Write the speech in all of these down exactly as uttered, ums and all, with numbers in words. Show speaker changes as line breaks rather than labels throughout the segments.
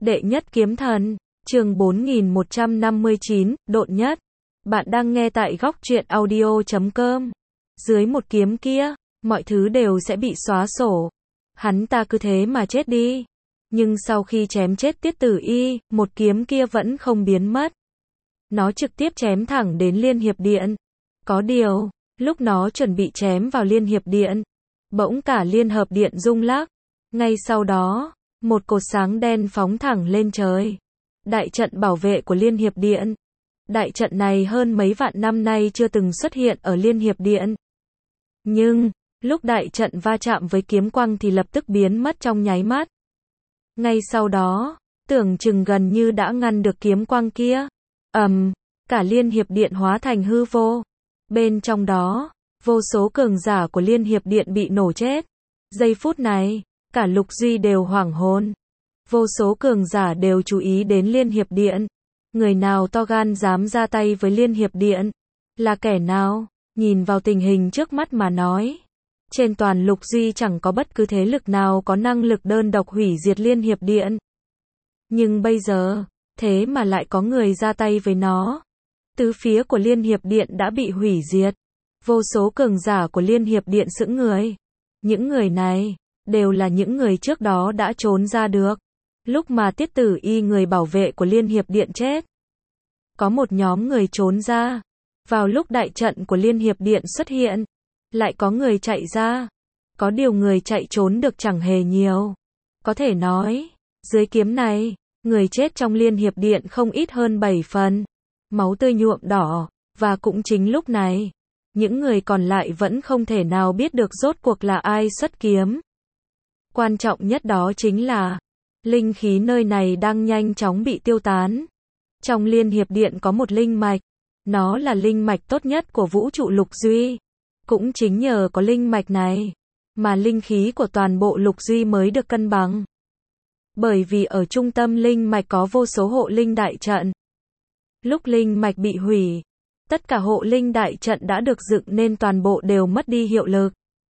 Đệ nhất kiếm thần, chương bốn nghìn một trăm năm mươi chín, độn nhất. Bạn đang nghe tại góc truyện audio chấm com. Dưới một kiếm kia, mọi thứ đều sẽ bị xóa sổ. Hắn ta cứ thế mà chết đi. Nhưng sau khi chém chết Tiết Tử Y, một kiếm kia vẫn không biến mất. Nó trực tiếp chém thẳng đến Liên Hiệp Điện. Có điều, lúc nó chuẩn bị chém vào Liên Hiệp Điện, bỗng cả Liên Hợp Điện rung lắc. Ngay sau đó, một cột sáng đen phóng thẳng lên trời. Đại trận bảo vệ của Liên Hiệp Điện. Đại trận này hơn mấy vạn năm nay chưa từng xuất hiện ở Liên Hiệp Điện. Nhưng, lúc đại trận va chạm với kiếm quang thì lập tức biến mất trong nháy mắt. Ngay sau đó, tưởng chừng gần như đã ngăn được kiếm quang kia. Ầm, cả Liên Hiệp Điện hóa thành hư vô. Bên trong đó, vô số cường giả của Liên Hiệp Điện bị nổ chết. Giây phút này, cả Lục Duy đều hoảng hồn. Vô số cường giả đều chú ý đến Liên Hiệp Điện. Người nào to gan dám ra tay với Liên Hiệp Điện? Là kẻ nào? Nhìn vào tình hình trước mắt mà nói. Trên toàn Lục Duy chẳng có bất cứ thế lực nào có năng lực đơn độc hủy diệt Liên Hiệp Điện. Nhưng bây giờ, thế mà lại có người ra tay với nó. Tứ phía của Liên Hiệp Điện đã bị hủy diệt. Vô số cường giả của Liên Hiệp Điện sững người. Những người này, đều là những người trước đó đã trốn ra được. Lúc mà Tiết Tử Y người bảo vệ của Liên Hiệp Điện chết. Có một nhóm người trốn ra. Vào lúc đại trận của Liên Hiệp Điện xuất hiện. Lại có người chạy ra. Có điều người chạy trốn được chẳng hề nhiều. Có thể nói, dưới kiếm này, người chết trong Liên Hiệp Điện không ít hơn bảy phần. Máu tươi nhuộm đỏ. Và cũng chính lúc này, những người còn lại vẫn không thể nào biết được rốt cuộc là ai xuất kiếm. Quan trọng nhất đó chính là, linh khí nơi này đang nhanh chóng bị tiêu tán. Trong Liên Hiệp Điện có một linh mạch. Nó là linh mạch tốt nhất của vũ trụ Lục Duy. Cũng chính nhờ có linh mạch này, mà linh khí của toàn bộ Lục Duy mới được cân bằng. Bởi vì ở trung tâm linh mạch có vô số hộ linh đại trận. Lúc linh mạch bị hủy, tất cả hộ linh đại trận đã được dựng nên toàn bộ đều mất đi hiệu lực.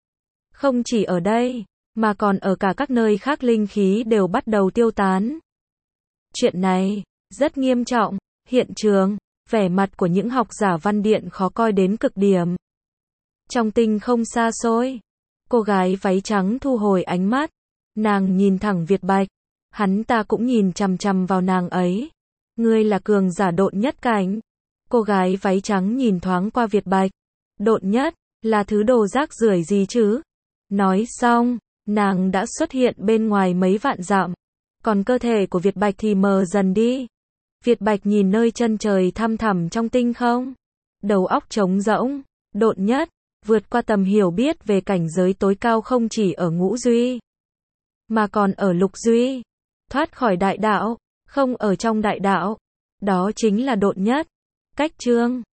Không chỉ ở đây, mà còn ở cả các nơi khác linh khí đều bắt đầu tiêu tán. Chuyện này, rất nghiêm trọng. Hiện trường, vẻ mặt của những học giả văn điện khó coi đến cực điểm. Trong tinh không xa xôi, cô gái váy trắng thu hồi ánh mắt. Nàng nhìn thẳng Việt Bạch. Hắn ta cũng nhìn chằm chằm vào nàng ấy. Ngươi là cường giả độn nhất cảnh. Cô gái váy trắng nhìn thoáng qua Việt Bạch. Độn nhất, là thứ đồ rác rưởi gì chứ? Nói xong, nàng đã xuất hiện bên ngoài mấy vạn dặm. Còn cơ thể của Việt Bạch thì mờ dần đi. Việt Bạch nhìn nơi chân trời thăm thẳm trong tinh không. Đầu óc trống rỗng. Độn nhất, vượt qua tầm hiểu biết về cảnh giới tối cao không chỉ ở Ngũ Duy, mà còn ở Lục Duy. Thoát khỏi đại đạo, không ở trong đại đạo. Đó chính là độn nhất. Cách chương